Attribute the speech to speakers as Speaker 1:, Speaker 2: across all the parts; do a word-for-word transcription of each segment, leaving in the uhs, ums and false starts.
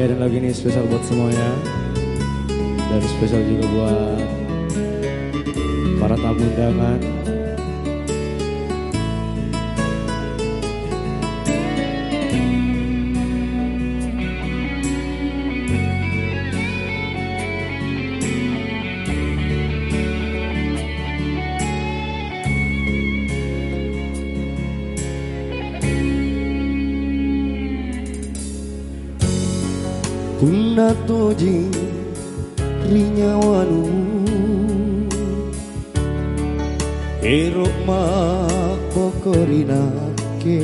Speaker 1: Ya, dan lagu ini spesial buat semuanya, dan spesial juga buat para tamu undangan.
Speaker 2: Puna toji rinyawanu erok mak pokorinake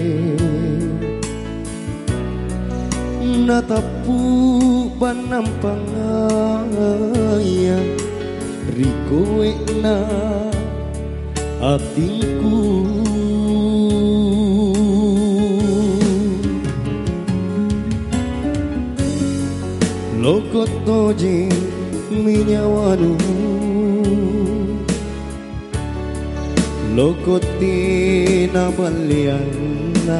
Speaker 2: natapu panampangaya rikowe na atinku lokot toji minyawanu lokot tinabaliana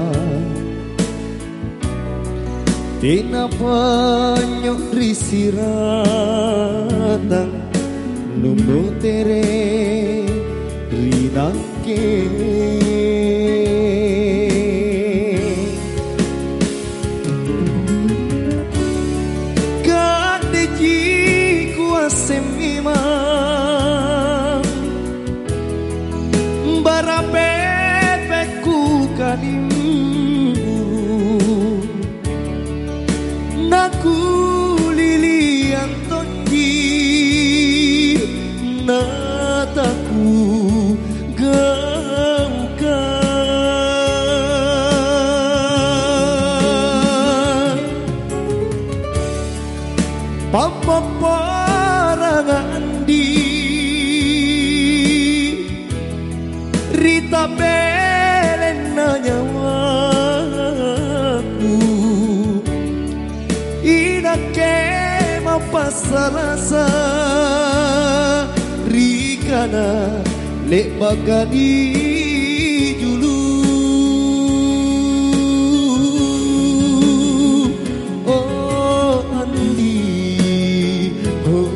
Speaker 2: tinapanyo risiratang numutere rinake semimang barapepeku kanimbu naku lilian toki nataku gaukan papa Rita belen nyawaku inake mapasarasa rikana lek bagani julu oh andi oh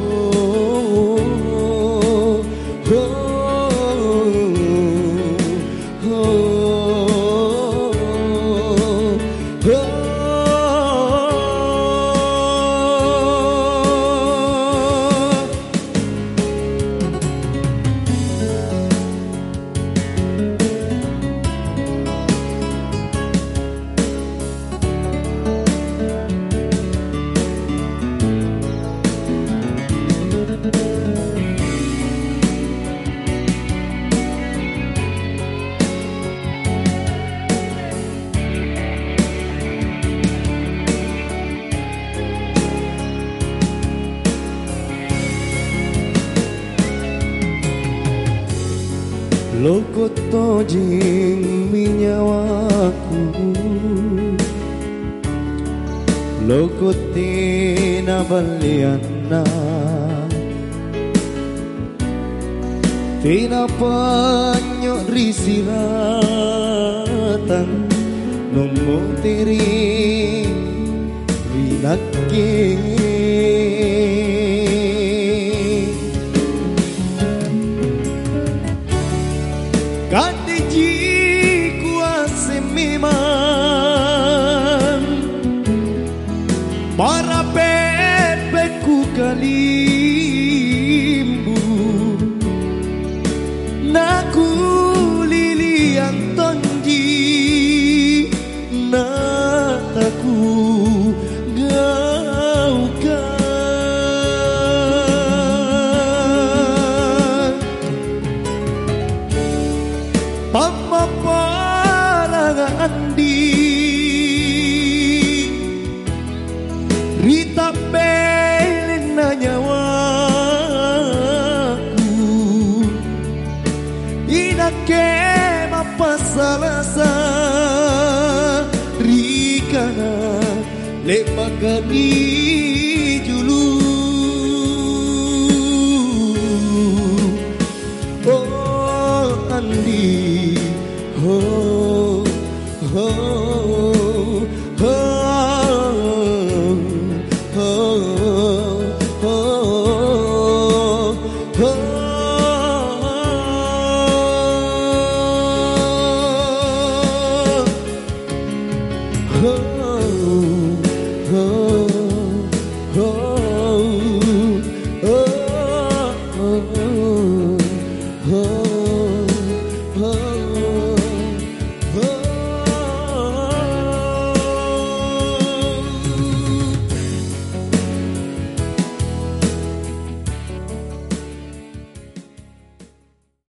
Speaker 2: lokot tojing minyawaku lokot tinabaliana tinapanyo risiratan numutiri rinake Kadiji kuase memang para pepeku kalimbu naku lilian tonji nataku gaukan papa andi Rita belen nyawaku inake mapasalasa rikana lek bagani